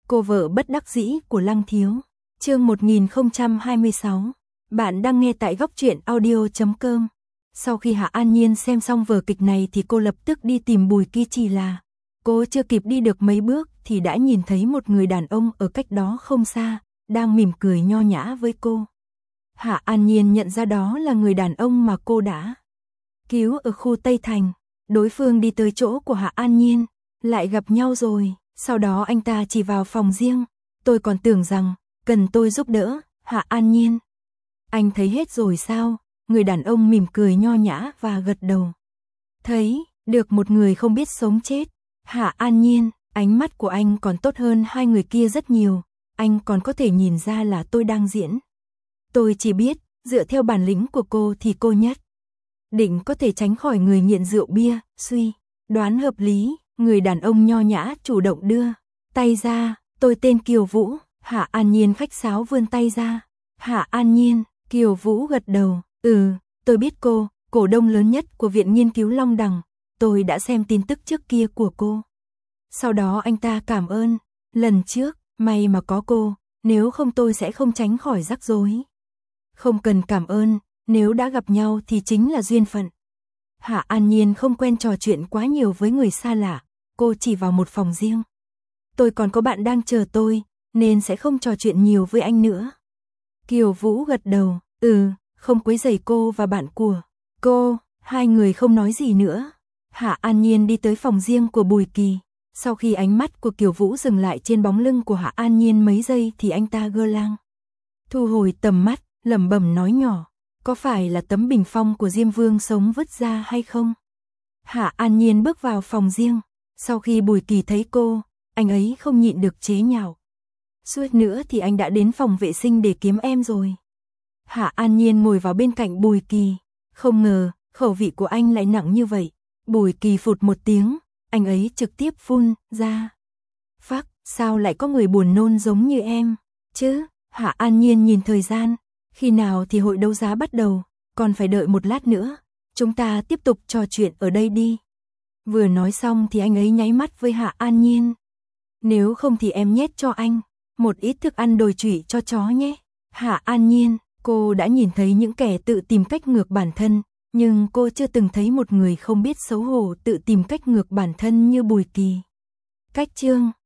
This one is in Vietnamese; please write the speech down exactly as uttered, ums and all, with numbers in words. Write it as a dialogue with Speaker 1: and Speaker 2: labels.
Speaker 1: Cô vợ bất đắc dĩ của Lăng Thiếu. Chương một nghìn không trăm hai mươi sáu. Bạn đang nghe tại góc truyện audio chấm com. Sau khi Hạ An Nhiên xem xong vở kịch này thì cô lập tức đi tìm Bùi Kỳ. Chỉ là cô chưa kịp đi được mấy bước thì đã nhìn thấy một người đàn ông ở cách đó không xa, đang mỉm cười nho nhã với cô. Hạ An Nhiên nhận ra đó là người đàn ông mà cô đã cứu ở khu Tây Thành. Đối phương đi tới chỗ của Hạ An Nhiên, lại gặp nhau rồi. Sau đó anh ta chỉ vào phòng riêng. Tôi còn tưởng rằng cần tôi giúp đỡ, Hạ An Nhiên. Anh thấy hết rồi sao? Người đàn ông mỉm cười nho nhã và gật đầu. Thấy được một người không biết sống chết. Hạ An Nhiên, ánh mắt của anh còn tốt hơn hai người kia rất nhiều. Anh còn có thể nhìn ra là tôi đang diễn. Tôi chỉ biết, dựa theo bản lĩnh của cô thì cô nhất định có thể tránh khỏi người nghiện rượu bia. Suy đoán hợp lý. Người đàn ông nho nhã chủ động đưa tay ra. Tôi tên Kiều Vũ. Hạ An Nhiên khách sáo vươn tay ra. Hạ An Nhiên, Kiều Vũ gật đầu. Ừ, tôi biết cô, cổ đông lớn nhất của Viện Nghiên cứu Long Đằng. Tôi đã xem tin tức trước kia của cô. Sau đó anh ta cảm ơn. Lần trước, may mà có cô, nếu không tôi sẽ không tránh khỏi rắc rối. Không cần cảm ơn, nếu đã gặp nhau thì chính là duyên phận. Hạ An Nhiên không quen trò chuyện quá nhiều với người xa lạ. Cô chỉ vào một phòng riêng. Tôi còn có bạn đang chờ tôi, nên sẽ không trò chuyện nhiều với anh nữa. Kiều Vũ gật đầu. Ừ, không quấy rầy cô và bạn của cô. Hai người không nói gì nữa. Hạ An Nhiên đi tới phòng riêng của Bùi Kỳ. Sau khi ánh mắt của Kiều Vũ dừng lại trên bóng lưng của Hạ An Nhiên mấy giây thì anh ta gơ lang thu hồi tầm mắt, lẩm bẩm nói nhỏ. Có phải là tấm bình phong của Diêm Vương sống vứt ra hay không? Hạ An Nhiên bước vào phòng riêng. Sau khi Bùi Kỳ thấy cô, anh ấy không nhịn được chế nhạo. Suýt nữa thì anh đã đến phòng vệ sinh để kiếm em rồi. Hạ An Nhiên ngồi vào bên cạnh Bùi Kỳ. Không ngờ, khẩu vị của anh lại nặng như vậy. Bùi Kỳ phụt một tiếng, anh ấy trực tiếp phun ra. Phắc, sao lại có người buồn nôn giống như em, chứ? Hạ An Nhiên nhìn thời gian. Khi nào thì hội đấu giá bắt đầu? Còn phải đợi một lát nữa. Chúng ta tiếp tục trò chuyện ở đây đi. Vừa nói xong thì anh ấy nháy mắt với Hạ An Nhiên. Nếu không thì em nhét cho anh một ít thức ăn đồi trụy cho chó nhé. Hạ An Nhiên, cô đã nhìn thấy những kẻ tự tìm cách ngược bản thân, nhưng cô chưa từng thấy một người không biết xấu hổ tự tìm cách ngược bản thân như Bùi Kỳ. Cách chương